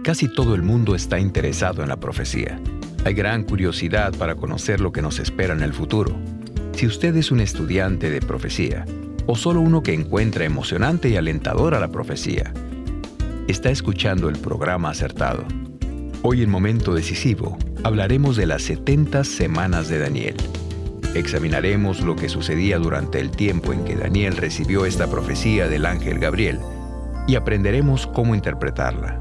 Casi todo el mundo está interesado en la profecía. Hay gran curiosidad para conocer lo que nos espera en el futuro. Si usted es un estudiante de profecía, o solo uno que encuentra emocionante y alentadora la profecía, está escuchando el programa acertado. Hoy en Momento Decisivo hablaremos de las 70 semanas de Daniel. Examinaremos lo que sucedía durante el tiempo en que Daniel recibió esta profecía del ángel Gabriel y aprenderemos cómo interpretarla.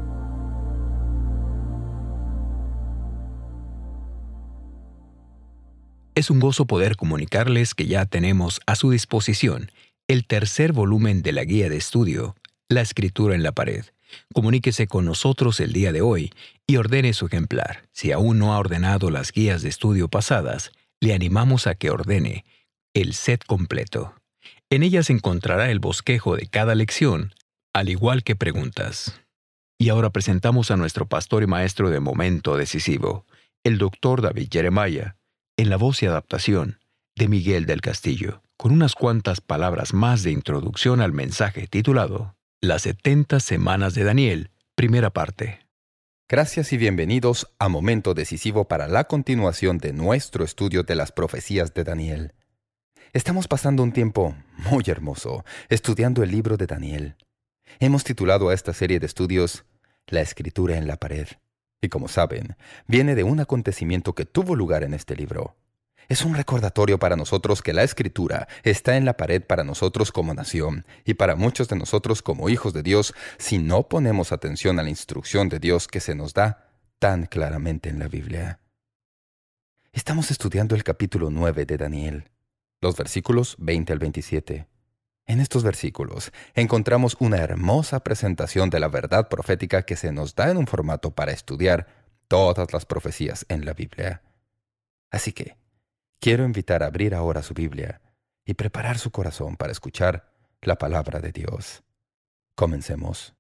Es un gozo poder comunicarles que ya tenemos a su disposición el tercer volumen de la guía de estudio, La Escritura en la Pared. Comuníquese con nosotros el día de hoy y ordene su ejemplar. Si aún no ha ordenado las guías de estudio pasadas, le animamos a que ordene el set completo. En ellas encontrará el bosquejo de cada lección, al igual que preguntas. Y ahora presentamos a nuestro pastor y maestro de Momento Decisivo, el Dr. David Jeremiah, en la voz y adaptación de Miguel del Castillo, con unas cuantas palabras más de introducción al mensaje titulado Las 70 semanas de Daniel, primera parte. Gracias y bienvenidos a Momento Decisivo para la continuación de nuestro estudio de las profecías de Daniel. Estamos pasando un tiempo muy hermoso estudiando el libro de Daniel. Hemos titulado a esta serie de estudios La Escritura en la Pared. Y como saben, viene de un acontecimiento que tuvo lugar en este libro. Es un recordatorio para nosotros que la Escritura está en la pared para nosotros como nación y para muchos de nosotros como hijos de Dios si no ponemos atención a la instrucción de Dios que se nos da tan claramente en la Biblia. Estamos estudiando el capítulo 9 de Daniel, los versículos 20 al 27. En estos versículos encontramos una hermosa presentación de la verdad profética que se nos da en un formato para estudiar todas las profecías en la Biblia. Así que quiero invitar a abrir ahora su Biblia y preparar su corazón para escuchar la palabra de Dios. Comencemos.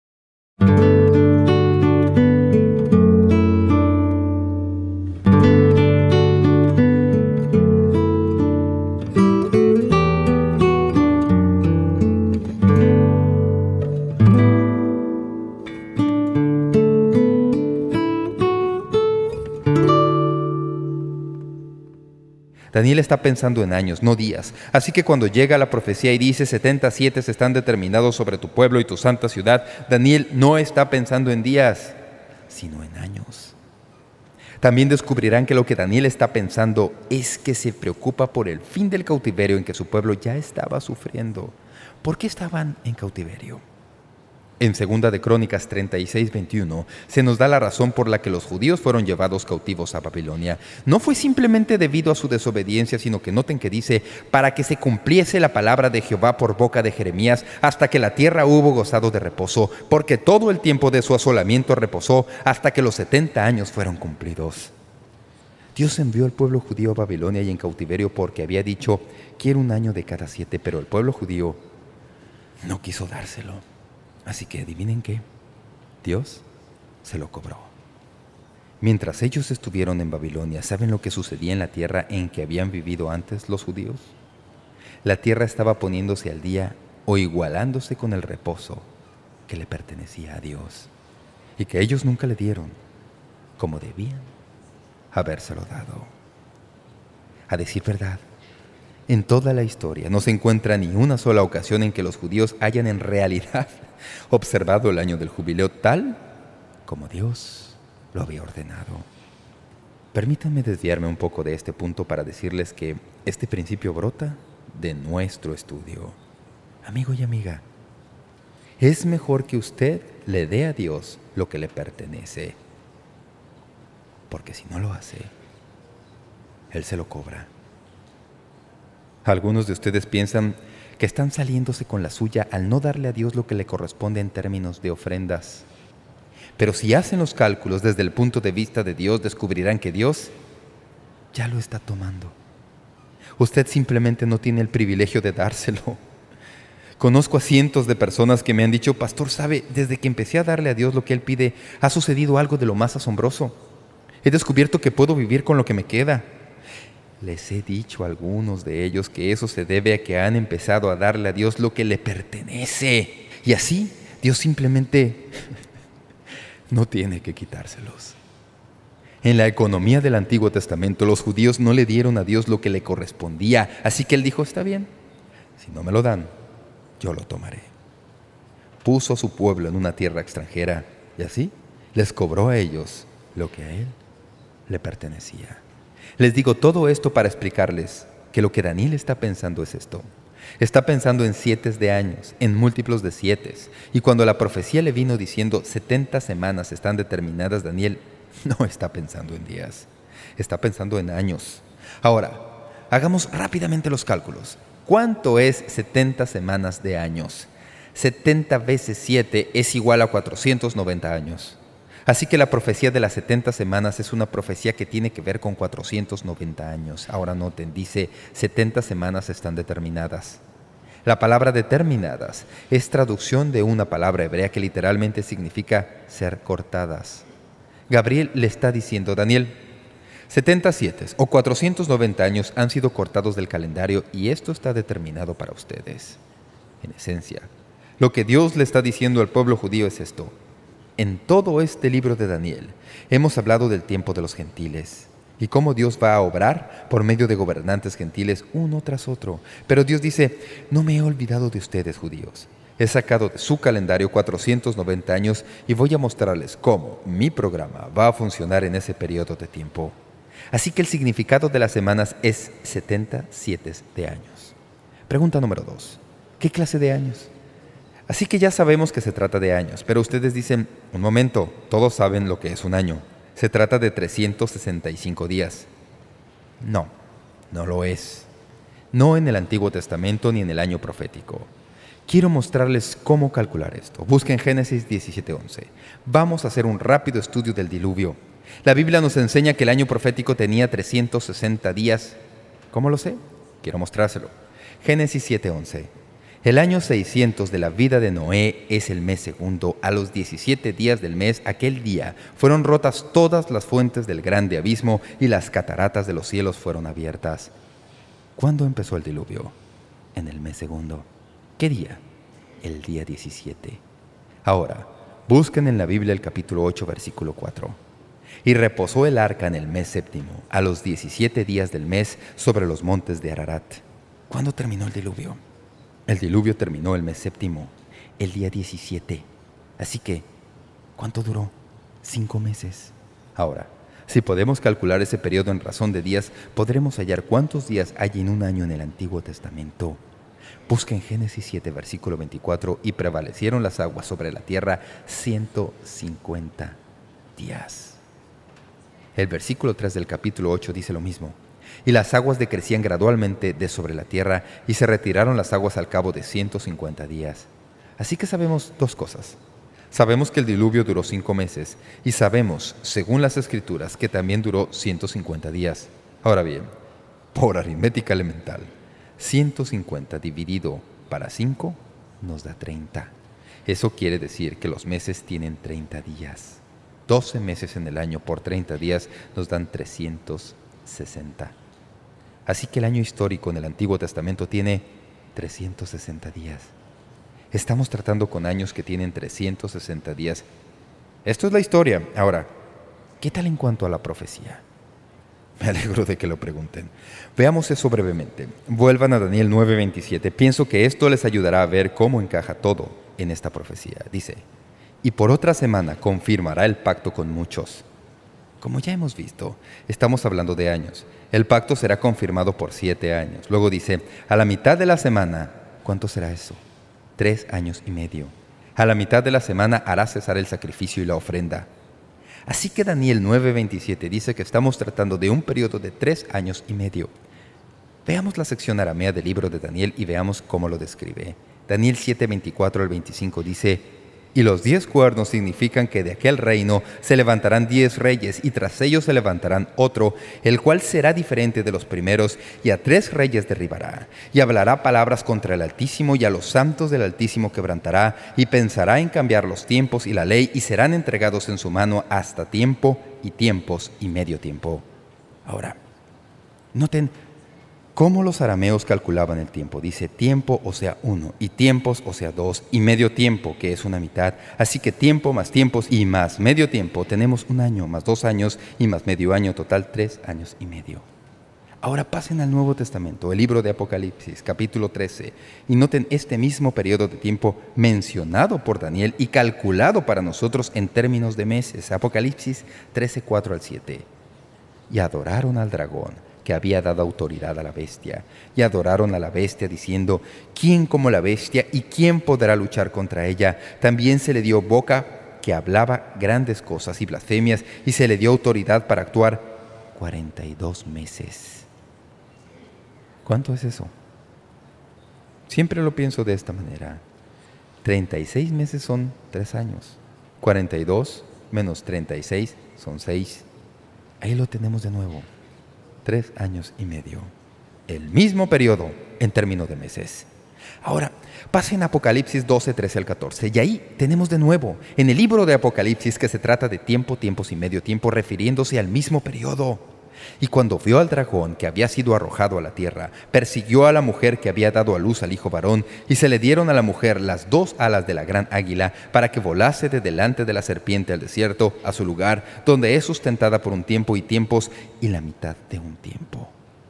Daniel está pensando en años, no días. Así que cuando llega la profecía y dice 77 están determinados sobre tu pueblo y tu santa ciudad, Daniel no está pensando en días, sino en años. También descubrirán que lo que Daniel está pensando es que se preocupa por el fin del cautiverio en que su pueblo ya estaba sufriendo. ¿Por qué estaban en cautiverio? En 2 de Crónicas 36:21 se nos da la razón por la que los judíos fueron llevados cautivos a Babilonia. No fue simplemente debido a su desobediencia, sino que noten que dice, para que se cumpliese la palabra de Jehová por boca de Jeremías, hasta que la tierra hubo gozado de reposo, porque todo el tiempo de su asolamiento reposó, hasta que los 70 años fueron cumplidos. Dios envió al pueblo judío a Babilonia y en cautiverio porque había dicho, quiero un año de cada 7, pero el pueblo judío no quiso dárselo. Así que, ¿adivinen qué? Dios se lo cobró. Mientras ellos estuvieron en Babilonia, ¿saben lo que sucedía en la tierra en que habían vivido antes los judíos? La tierra estaba poniéndose al día o igualándose con el reposo que le pertenecía a Dios y que ellos nunca le dieron como debían habérselo dado. A decir verdad, en toda la historia no se encuentra ni una sola ocasión en que los judíos hayan en realidad observado el año del jubileo tal como Dios lo había ordenado. Permítanme desviarme un poco de este punto para decirles que este principio brota de nuestro estudio. Amigo y amiga, es mejor que usted le dé a Dios lo que le pertenece, porque si no lo hace, Él se lo cobra. Algunos de ustedes piensan que están saliéndose con la suya al no darle a Dios lo que le corresponde en términos de ofrendas. Pero si hacen los cálculos desde el punto de vista de Dios, descubrirán que Dios ya lo está tomando. Usted simplemente no tiene el privilegio de dárselo. Conozco a cientos de personas que me han dicho, pastor, ¿sabe? Desde que empecé a darle a Dios lo que Él pide, ha sucedido algo de lo más asombroso. He descubierto que puedo vivir con lo que me queda. Les he dicho a algunos de ellos que eso se debe a que han empezado a darle a Dios lo que le pertenece. Y así, Dios simplemente no tiene que quitárselos. En la economía del Antiguo Testamento, los judíos no le dieron a Dios lo que le correspondía, así que Él dijo, está bien, si no me lo dan, yo lo tomaré. Puso a su pueblo en una tierra extranjera y así les cobró a ellos lo que a Él le pertenecía. Les digo todo esto para explicarles que lo que Daniel está pensando es esto. Está pensando en 7 de años, en múltiplos de 7. Y cuando la profecía le vino diciendo 70 semanas están determinadas, Daniel no está pensando en días, está pensando en años. Ahora, hagamos rápidamente los cálculos. ¿Cuánto es 70 semanas de años? 70 veces 7 es igual a 490 años. Así que la profecía de las 70 semanas es una profecía que tiene que ver con 490 años. Ahora noten, dice 70 semanas están determinadas. La palabra determinadas es traducción de una palabra hebrea que literalmente significa ser cortadas. Gabriel le está diciendo, Daniel, 77 o 490 años han sido cortados del calendario y esto está determinado para ustedes. En esencia, lo que Dios le está diciendo al pueblo judío es esto. En todo este libro de Daniel hemos hablado del tiempo de los gentiles y cómo Dios va a obrar por medio de gobernantes gentiles uno tras otro. Pero Dios dice, no me he olvidado de ustedes, judíos. He sacado de su calendario 490 años y voy a mostrarles cómo mi programa va a funcionar en ese periodo de tiempo. Así que el significado de las semanas es 77 de años. Pregunta número 2. ¿Qué clase de años? Así que ya sabemos que se trata de años, pero ustedes dicen, un momento, todos saben lo que es un año. Se trata de 365 días. No, no lo es. No en el Antiguo Testamento ni en el año profético. Quiero mostrarles cómo calcular esto. Busquen Génesis 17:11. Vamos a hacer un rápido estudio del diluvio. La Biblia nos enseña que el año profético tenía 360 días. ¿Cómo lo sé? Quiero mostrárselo. Génesis 7:11. El año 600 de la vida de Noé es el mes segundo. A los 17 días del mes, aquel día, fueron rotas todas las fuentes del grande abismo y las cataratas de los cielos fueron abiertas. ¿Cuándo empezó el diluvio? En el mes segundo. ¿Qué día? El día 17. Ahora, busquen en la Biblia el capítulo 8, versículo 4. Y reposó el arca en el mes séptimo, a los 17 días del mes, sobre los montes de Ararat. ¿Cuándo terminó el diluvio? El diluvio terminó el mes séptimo, el día 17. Así que, ¿cuánto duró? 5 meses. Ahora, si podemos calcular ese periodo en razón de días, podremos hallar cuántos días hay en un año en el Antiguo Testamento. Busquen Génesis 7, versículo 24, y prevalecieron las aguas sobre la tierra 150 días. El versículo 3 del capítulo 8 dice lo mismo. Y las aguas decrecían gradualmente de sobre la tierra, y se retiraron las aguas al cabo de 150 días. Así que sabemos 2 cosas. Sabemos que el diluvio duró 5 meses, y sabemos, según las Escrituras, que también duró 150 días. Ahora bien, por aritmética elemental, 150 dividido para 5 nos da 30. Eso quiere decir que los meses tienen 30 días. 12 meses en el año por 30 días nos dan 360. Así que el año histórico en el Antiguo Testamento tiene 360 días. Estamos tratando con años que tienen 360 días. Esto es la historia. Ahora, ¿qué tal en cuanto a la profecía? Me alegro de que lo pregunten. Veamos eso brevemente. Vuelvan a Daniel 9:27. Pienso que esto les ayudará a ver cómo encaja todo en esta profecía. Dice, y por otra semana confirmará el pacto con muchos. Como ya hemos visto, estamos hablando de años. El pacto será confirmado por 7 años. Luego dice, a la mitad de la semana, ¿cuánto será eso? 3 años y medio. A la mitad de la semana hará cesar el sacrificio y la ofrenda. Así que Daniel 9:27 dice que estamos tratando de un periodo de 3 años y medio. Veamos la sección aramea del libro de Daniel y veamos cómo lo describe. Daniel 7:24 al 25 dice, y los 10 cuernos significan que de aquel reino se levantarán 10 reyes, y tras ellos se levantarán otro, el cual será diferente de los primeros, y a 3 reyes derribará, y hablará palabras contra el Altísimo, y a los santos del Altísimo quebrantará, y pensará en cambiar los tiempos y la ley, y serán entregados en su mano hasta tiempo y tiempos y medio tiempo. Ahora, noten ¿Cómo los arameos calculaban el tiempo? Dice tiempo, o sea, 1, y tiempos, o sea, 2, y medio tiempo, que es una mitad. Así que tiempo más tiempos y más medio tiempo, tenemos 1 año, más 2 años y más medio año, total 3 años y medio. Ahora pasen al Nuevo Testamento, el libro de Apocalipsis, capítulo 13, y noten este mismo periodo de tiempo mencionado por Daniel y calculado para nosotros en términos de meses. Apocalipsis 13, 4 al 7. Y adoraron al dragón, que había dado autoridad a la bestia, y adoraron a la bestia diciendo: ¿quién como la bestia y quién podrá luchar contra ella? También se le dio boca que hablaba grandes cosas y blasfemias, y se le dio autoridad para actuar 42 meses. ¿Cuánto es eso? Siempre lo pienso de esta manera. 36 meses son 3 años. 42 menos 36 son 6. Ahí lo tenemos de nuevo. 3 años y medio. El mismo periodo en términos de meses. Ahora, pasen a Apocalipsis 12, 13 al 14. Y ahí tenemos de nuevo, en el libro de Apocalipsis, que se trata de tiempo, tiempos y medio tiempo, refiriéndose al mismo periodo. Y cuando vio al dragón que había sido arrojado a la tierra, persiguió a la mujer que había dado a luz al hijo varón, y se le dieron a la mujer las 2 alas de la gran águila, para que volase de delante de la serpiente al desierto, a su lugar, donde es sustentada por un tiempo y tiempos, y la mitad de un tiempo.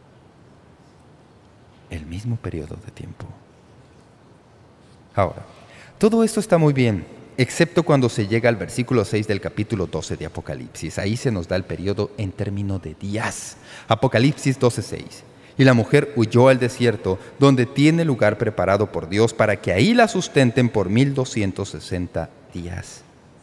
El mismo periodo de tiempo. Ahora, todo esto está muy bien, excepto cuando se llega al versículo 6 del capítulo 12 de Apocalipsis. Ahí se nos da el periodo en términos de días. Apocalipsis 12:6. Y la mujer huyó al desierto, donde tiene lugar preparado por Dios, para que ahí la sustenten por 1260 días.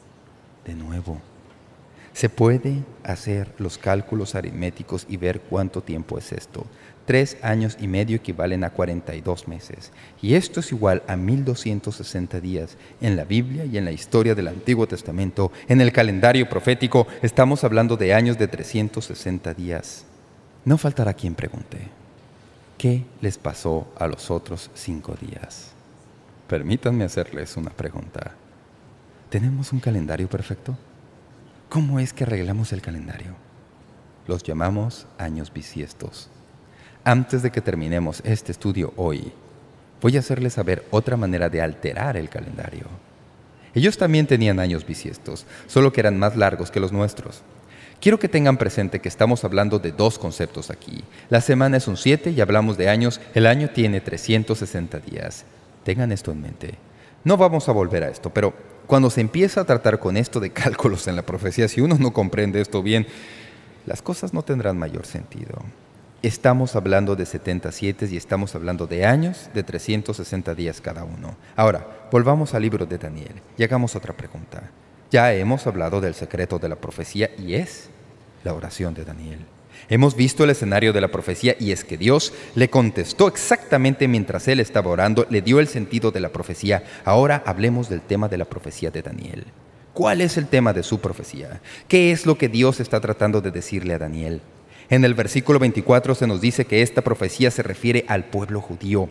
De nuevo, se puede hacer los cálculos aritméticos y ver cuánto tiempo es esto. 3 años y medio equivalen a 42 meses. Y esto es igual a 1260 días. En la Biblia y en la historia del Antiguo Testamento, en el calendario profético, estamos hablando de años de 360 días. No faltará quien pregunte: ¿qué les pasó a los otros 5 días? Permítanme hacerles una pregunta. ¿Tenemos un calendario perfecto? ¿Cómo es que arreglamos el calendario? Los llamamos años bisiestos. Antes de que terminemos este estudio hoy, voy a hacerles saber otra manera de alterar el calendario. Ellos también tenían años bisiestos, solo que eran más largos que los nuestros. Quiero que tengan presente que estamos hablando de 2 conceptos aquí. La semana es un 7 y hablamos de años. El año tiene 360 días. Tengan esto en mente. No vamos a volver a esto, pero cuando se empieza a tratar con esto de cálculos en la profecía, si uno no comprende esto bien, las cosas no tendrán mayor sentido. Estamos hablando de 77 y estamos hablando de años de 360 días cada uno. Ahora, volvamos al libro de Daniel y hagamos otra pregunta. Ya hemos hablado del secreto de la profecía y es la oración de Daniel. Hemos visto el escenario de la profecía y es que Dios le contestó exactamente mientras él estaba orando, le dio el sentido de la profecía. Ahora hablemos del tema de la profecía de Daniel. ¿Cuál es el tema de su profecía? ¿Qué es lo que Dios está tratando de decirle a Daniel? En el versículo 24 se nos dice que esta profecía se refiere al pueblo judío.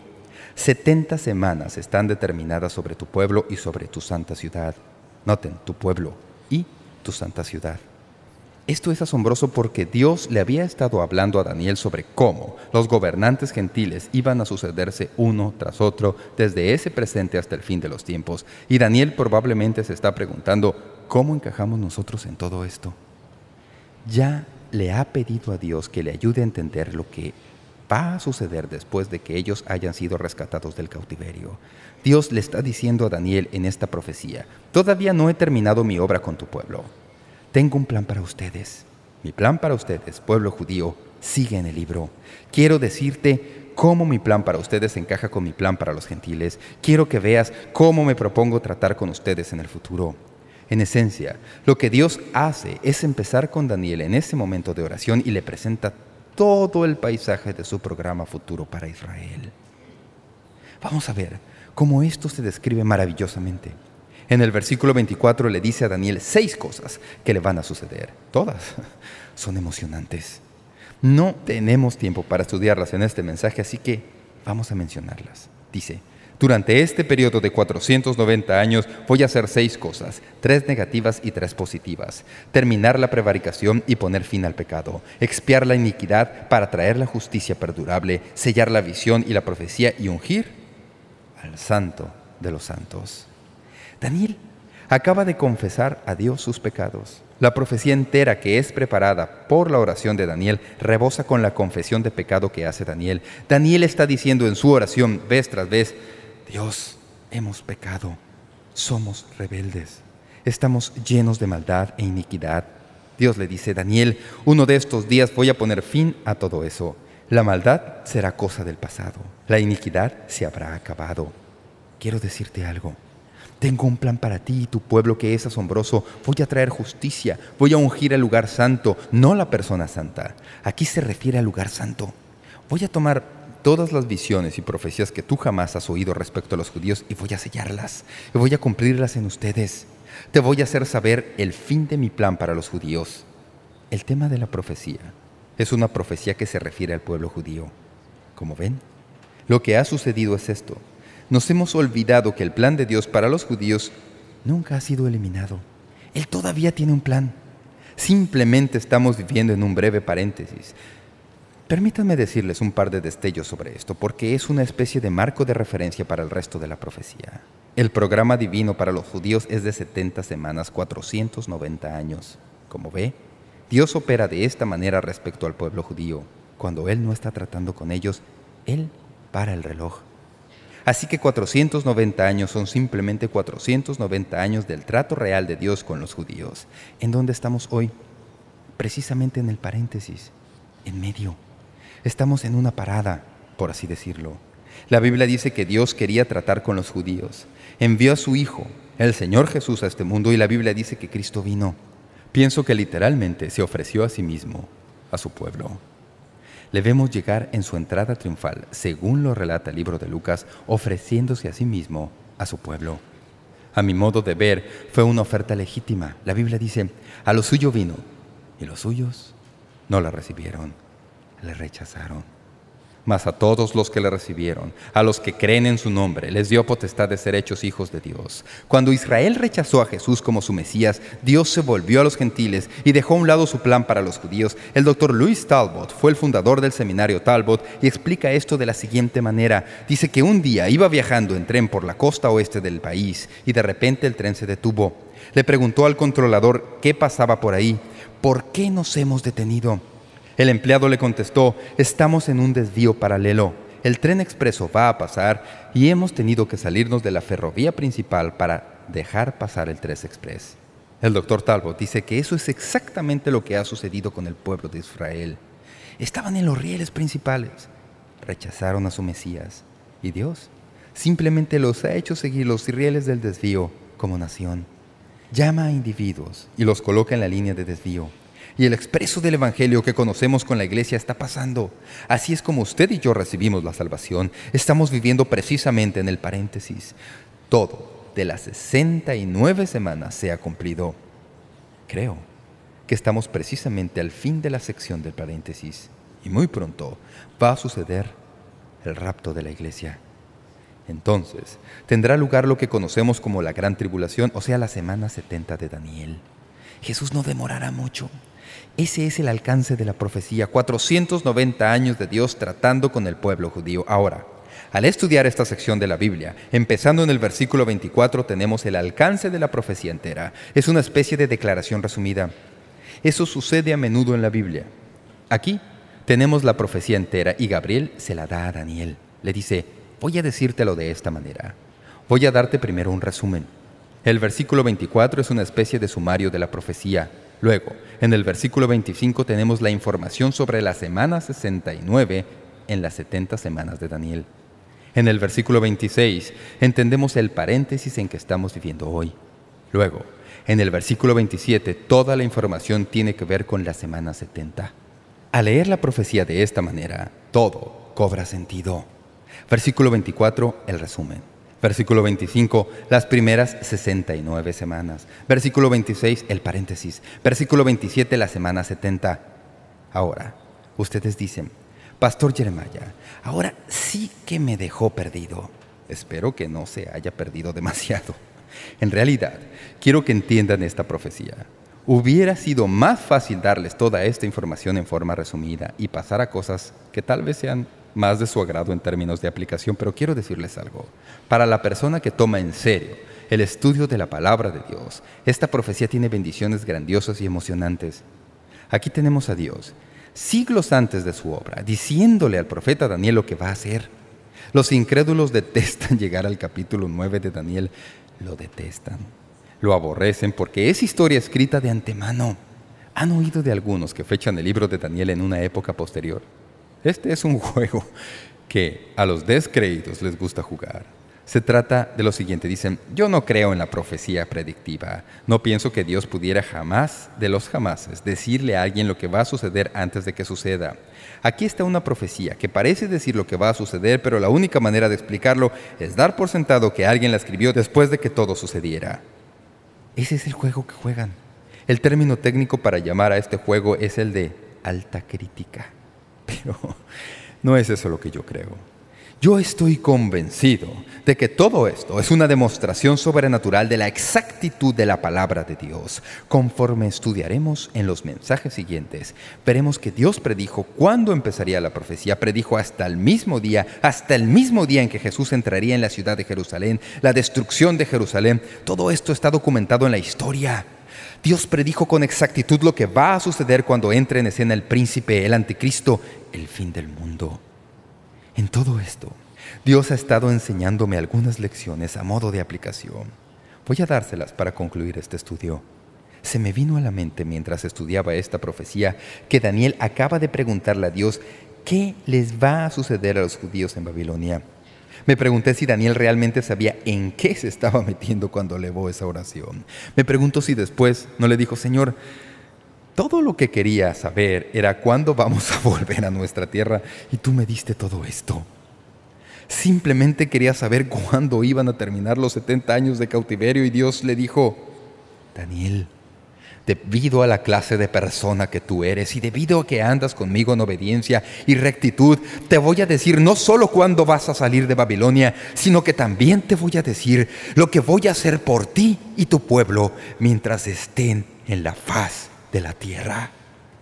70 semanas están determinadas sobre tu pueblo y sobre tu santa ciudad. Noten, tu pueblo y tu santa ciudad. Esto es asombroso porque Dios le había estado hablando a Daniel sobre cómo los gobernantes gentiles iban a sucederse uno tras otro desde ese presente hasta el fin de los tiempos. Y Daniel probablemente se está preguntando: ¿cómo encajamos nosotros en todo esto? Ya le ha pedido a Dios que le ayude a entender lo que va a suceder después de que ellos hayan sido rescatados del cautiverio. Dios le está diciendo a Daniel en esta profecía: todavía no he terminado mi obra con tu pueblo. Tengo un plan para ustedes. Mi plan para ustedes, pueblo judío, sigue en el libro. Quiero decirte cómo mi plan para ustedes encaja con mi plan para los gentiles. Quiero que veas cómo me propongo tratar con ustedes en el futuro. En esencia, lo que Dios hace es empezar con Daniel en ese momento de oración y le presenta todo el paisaje de su programa futuro para Israel. Vamos a ver cómo esto se describe maravillosamente. En el versículo 24 le dice a Daniel 6 cosas que le van a suceder. Todas son emocionantes. No tenemos tiempo para estudiarlas en este mensaje, así que vamos a mencionarlas. Dice: Durante este periodo de 490 años voy a hacer 6 cosas, 3 negativas y 3 positivas. Terminar la prevaricación y poner fin al pecado. Expiar la iniquidad para traer la justicia perdurable. Sellar la visión y la profecía y ungir al Santo de los santos. Daniel acaba de confesar a Dios sus pecados. La profecía entera que es preparada por la oración de Daniel rebosa con la confesión de pecado que hace Daniel. Daniel está diciendo en su oración vez tras vez: Dios, hemos pecado, somos rebeldes, estamos llenos de maldad e iniquidad. Dios le dice: Daniel, uno de estos días voy a poner fin a todo eso. La maldad será cosa del pasado, la iniquidad se habrá acabado. Quiero decirte algo. Tengo un plan para ti y tu pueblo que es asombroso. Voy a traer justicia, voy a ungir el lugar santo, no la persona santa. Aquí se refiere al lugar santo. Voy a tomar todas las visiones y profecías que tú jamás has oído respecto a los judíos y voy a sellarlas, y voy a cumplirlas en ustedes. Te voy a hacer saber el fin de mi plan para los judíos. El tema de la profecía es una profecía que se refiere al pueblo judío. Como ven, lo que ha sucedido es esto. Nos hemos olvidado que el plan de Dios para los judíos nunca ha sido eliminado. Él todavía tiene un plan. Simplemente estamos viviendo en un breve paréntesis. Permítanme decirles un par de destellos sobre esto, porque es una especie de marco de referencia para el resto de la profecía. El programa divino para los judíos es de 70 semanas, 490 años. Como ve, Dios opera de esta manera respecto al pueblo judío. Cuando Él no está tratando con ellos, Él para el reloj. Así que 490 años son simplemente 490 años del trato real de Dios con los judíos. ¿En dónde estamos hoy? Precisamente en el paréntesis, en medio. Estamos en una parada, por así decirlo. La Biblia dice que Dios quería tratar con los judíos. Envió a su Hijo, el Señor Jesús, a este mundo, y la Biblia dice que Cristo vino. Pienso que literalmente se ofreció a sí mismo, a su pueblo. Le vemos llegar en su entrada triunfal, según lo relata el libro de Lucas, ofreciéndose a sí mismo a su pueblo. A mi modo de ver, fue una oferta legítima. La Biblia dice: a lo suyo vino, y los suyos no la recibieron, le rechazaron. Mas a todos los que le recibieron, a los que creen en su nombre, les dio potestad de ser hechos hijos de Dios. Cuando Israel rechazó a Jesús como su Mesías, Dios se volvió a los gentiles y dejó a un lado su plan para los judíos. El Dr. Louis Talbot fue el fundador del seminario Talbot y explica esto de la siguiente manera. Dice que un día iba viajando en tren por la costa oeste del país y de repente el tren se detuvo. Le preguntó al controlador qué pasaba por ahí. ¿Por qué nos hemos detenido? El empleado le contestó: estamos en un desvío paralelo. El tren expreso va a pasar y hemos tenido que salirnos de la ferrovía principal para dejar pasar el tren express. El Dr. Talbot dice que eso es exactamente lo que ha sucedido con el pueblo de Israel. Estaban en los rieles principales, rechazaron a su Mesías y Dios simplemente los ha hecho seguir los rieles del desvío como nación. Llama a individuos y los coloca en la línea de desvío. Y el expreso del Evangelio que conocemos con la Iglesia está pasando. Así es como usted y yo recibimos la salvación. Estamos viviendo precisamente en el paréntesis. Todo de las 69 semanas se ha cumplido. Creo que estamos precisamente al fin de la sección del paréntesis. Y muy pronto va a suceder el rapto de la Iglesia. Entonces tendrá lugar lo que conocemos como la Gran Tribulación, o sea, la semana 70 de Daniel. Jesús no demorará mucho. Ese es el alcance de la profecía, 490 años de Dios tratando con el pueblo judío. Ahora, al estudiar esta sección de la Biblia, empezando en el versículo 24, tenemos el alcance de la profecía entera. Es una especie de declaración resumida. Eso sucede a menudo en la Biblia. Aquí tenemos la profecía entera y Gabriel se la da a Daniel. Le dice: voy a decírtelo de esta manera. Voy a darte primero un resumen. El versículo 24 es una especie de sumario de la profecía. Luego, en el versículo 25 tenemos la información sobre la semana 69 en las 70 semanas de Daniel. En el versículo 26 entendemos el paréntesis en que estamos viviendo hoy. Luego, en el versículo 27, toda la información tiene que ver con la semana 70. Al leer la profecía de esta manera, todo cobra sentido. Versículo 24, el resumen. Versículo 25, las primeras 69 semanas. Versículo 26, el paréntesis. Versículo 27, la semana 70. Ahora, ustedes dicen: Pastor Jeremiah, ahora sí que me dejó perdido. Espero que no se haya perdido demasiado. En realidad, quiero que entiendan esta profecía. Hubiera sido más fácil darles toda esta información en forma resumida y pasar a cosas que tal vez sean más de su agrado en términos de aplicación, pero quiero decirles algo. Para la persona que toma en serio el estudio de la palabra de Dios, esta profecía tiene bendiciones grandiosas y emocionantes. Aquí tenemos a Dios, siglos antes de su obra, diciéndole al profeta Daniel lo que va a hacer. Los incrédulos detestan llegar al capítulo 9 de Daniel. Lo detestan, lo aborrecen porque es historia escrita de antemano. ¿Han oído de algunos que fechan el libro de Daniel en una época posterior? Este es un juego que a los descreídos les gusta jugar. Se trata de lo siguiente. Dicen, yo no creo en la profecía predictiva. No pienso que Dios pudiera jamás, de los jamases, decirle a alguien lo que va a suceder antes de que suceda. Aquí está una profecía que parece decir lo que va a suceder, pero la única manera de explicarlo es dar por sentado que alguien la escribió después de que todo sucediera. Ese es el juego que juegan. El término técnico para llamar a este juego es el de alta crítica. Pero no es eso lo que yo creo. Yo estoy convencido de que todo esto es una demostración sobrenatural de la exactitud de la palabra de Dios. Conforme estudiaremos en los mensajes siguientes, veremos que Dios predijo cuándo empezaría la profecía, predijo hasta el mismo día en que Jesús entraría en la ciudad de Jerusalén, la destrucción de Jerusalén. Todo esto está documentado en la historia. Dios predijo con exactitud lo que va a suceder cuando entre en escena el príncipe, el anticristo, el fin del mundo. En todo esto, Dios ha estado enseñándome algunas lecciones a modo de aplicación. Voy a dárselas para concluir este estudio. Se me vino a la mente mientras estudiaba esta profecía que Daniel acaba de preguntarle a Dios qué les va a suceder a los judíos en Babilonia. Me pregunté si Daniel realmente sabía en qué se estaba metiendo cuando elevó esa oración. Me pregunto si después no le dijo, Señor, todo lo que quería saber era cuándo vamos a volver a nuestra tierra y tú me diste todo esto. Simplemente quería saber cuándo iban a terminar los 70 años de cautiverio y Dios le dijo, Daniel, debido a la clase de persona que tú eres y debido a que andas conmigo en obediencia y rectitud, te voy a decir no solo cuándo vas a salir de Babilonia, sino que también te voy a decir lo que voy a hacer por ti y tu pueblo mientras estén en la faz de la tierra.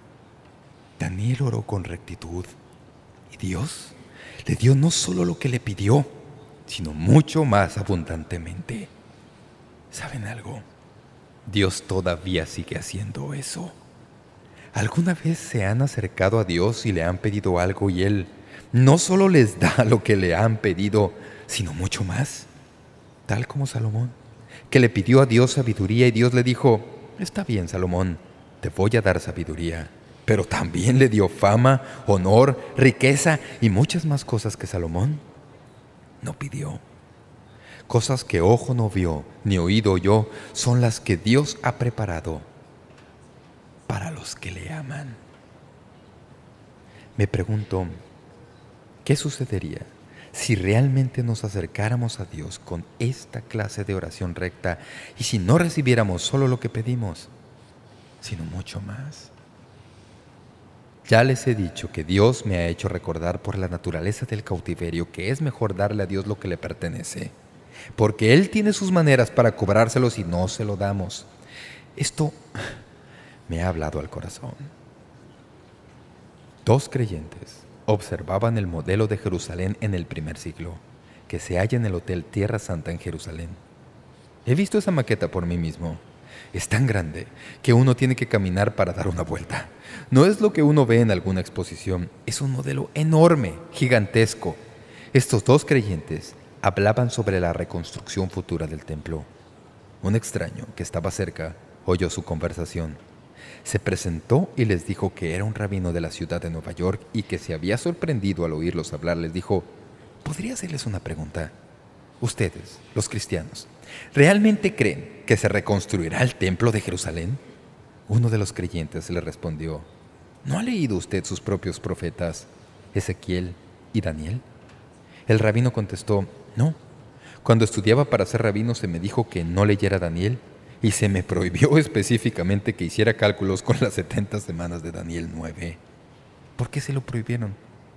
Daniel oró con rectitud y Dios le dio no solo lo que le pidió, sino mucho más abundantemente. ¿Saben algo? Dios todavía sigue haciendo eso. ¿Alguna vez se han acercado a Dios y le han pedido algo y Él no solo les da lo que le han pedido, sino mucho más? Tal como Salomón, que le pidió a Dios sabiduría y Dios le dijo, está bien, Salomón, te voy a dar sabiduría. Pero también le dio fama, honor, riqueza y muchas más cosas que Salomón no pidió. Cosas que ojo no vio, ni oído oyó, son las que Dios ha preparado para los que le aman. Me pregunto, ¿qué sucedería si realmente nos acercáramos a Dios con esta clase de oración recta y si no recibiéramos solo lo que pedimos, sino mucho más? Ya les he dicho que Dios me ha hecho recordar por la naturaleza del cautiverio que es mejor darle a Dios lo que le pertenece, porque Él tiene sus maneras para cobrárselo si no se lo damos. Esto me ha hablado al corazón. 2 creyentes observaban el modelo de Jerusalén en el primer siglo, que se halla en el Hotel Tierra Santa en Jerusalén. He visto esa maqueta por mí mismo. Es tan grande que uno tiene que caminar para dar una vuelta. No es lo que uno ve en alguna exposición. Es un modelo enorme, gigantesco. Estos 2 creyentes hablaban sobre la reconstrucción futura del templo. Un extraño que estaba cerca oyó su conversación. Se presentó y les dijo que era un rabino de la ciudad de Nueva York y que se había sorprendido al oírlos hablar. Les dijo, ¿podría hacerles una pregunta? Ustedes, los cristianos, ¿realmente creen que se reconstruirá el templo de Jerusalén? Uno de los creyentes le respondió, ¿no ha leído usted sus propios profetas, Ezequiel y Daniel? El rabino contestó, no. Cuando estudiaba para ser rabino se me dijo que no leyera Daniel y se me prohibió específicamente que hiciera cálculos con las 70 semanas de Daniel 9. ¿Por qué se lo prohibieron?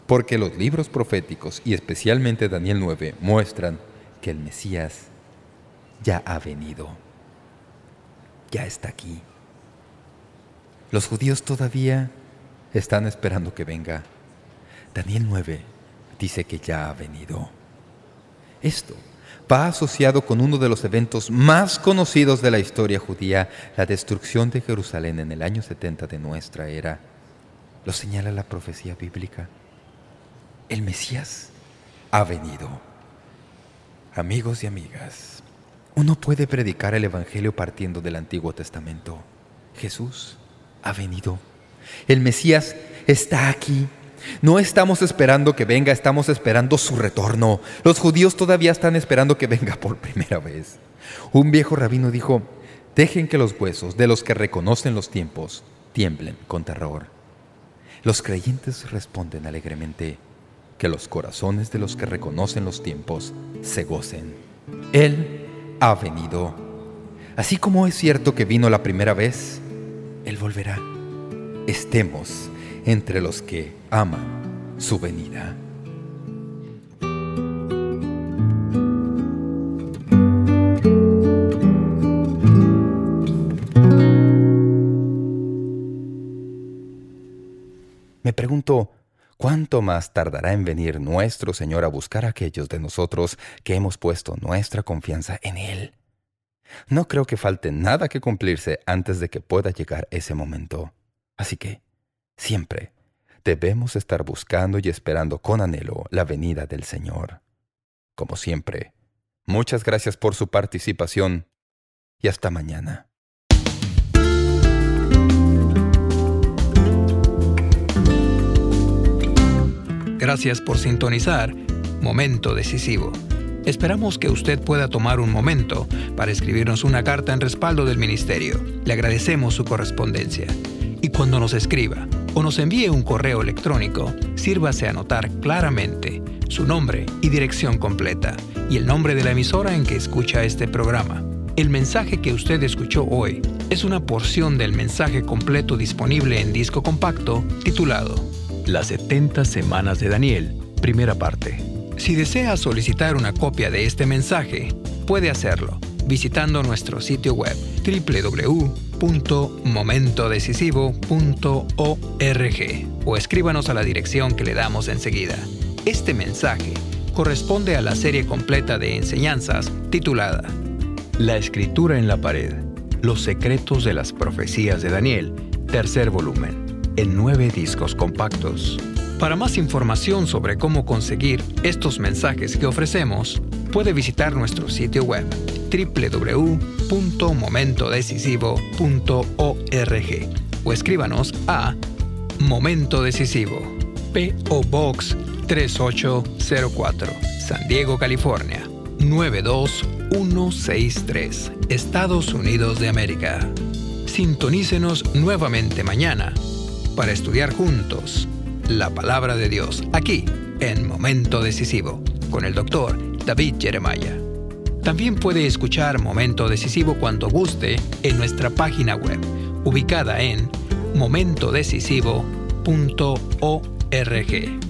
porque los libros proféticos, y especialmente Daniel 9, muestran que el Mesías ya ha venido, ya está aquí. Los judíos todavía están esperando que venga. Daniel 9 dice que ya ha venido. Esto va asociado con uno de los eventos más conocidos de la historia judía, la destrucción de Jerusalén en el año 70 de nuestra era. Lo señala la profecía bíblica. El Mesías ha venido. Amigos y amigas, uno puede predicar el Evangelio partiendo del Antiguo Testamento. Jesús ha venido. El Mesías está aquí. No estamos esperando que venga, estamos esperando su retorno. Los judíos todavía están esperando que venga por primera vez. Un viejo rabino dijo: dejen que los huesos de los que reconocen los tiempos tiemblen con terror. Los creyentes responden alegremente: que los corazones de los que reconocen los tiempos se gocen. Él ha venido. Así como es cierto que vino la primera vez, Él volverá. Estemos entre los que aman su venida. Me pregunto, ¿cuánto más tardará en venir nuestro Señor a buscar a aquellos de nosotros que hemos puesto nuestra confianza en Él? No creo que falte nada que cumplirse antes de que pueda llegar ese momento. Así que, siempre debemos estar buscando y esperando con anhelo la venida del Señor. Como siempre, muchas gracias por su participación y hasta mañana. Gracias por sintonizar Momento Decisivo. Esperamos que usted pueda tomar un momento para escribirnos una carta en respaldo del ministerio. Le agradecemos su correspondencia. Y cuando nos escriba o nos envíe un correo electrónico, sírvase a anotar claramente su nombre y dirección completa y el nombre de la emisora en que escucha este programa. El mensaje que usted escuchó hoy es una porción del mensaje completo disponible en disco compacto titulado Las 70 Semanas de Daniel, primera parte. Si desea solicitar una copia de este mensaje, puede hacerlo visitando nuestro sitio web www.momentodecisivo.org o escríbanos a la dirección que le damos enseguida. Este mensaje corresponde a la serie completa de enseñanzas titulada La Escritura en la Pared, los secretos de las profecías de Daniel, tercer volumen, en 9 discos compactos. Para más información sobre cómo conseguir estos mensajes que ofrecemos, puede visitar nuestro sitio web www.momentodecisivo.org o escríbanos a Momento Decisivo, P.O. Box 3804, San Diego, California, 92163, Estados Unidos de América. Sintonícenos nuevamente mañana para estudiar juntos la Palabra de Dios, aquí en Momento Decisivo, con el Dr. David Jeremiah. También puede escuchar Momento Decisivo cuando guste en nuestra página web, ubicada en momentodecisivo.org.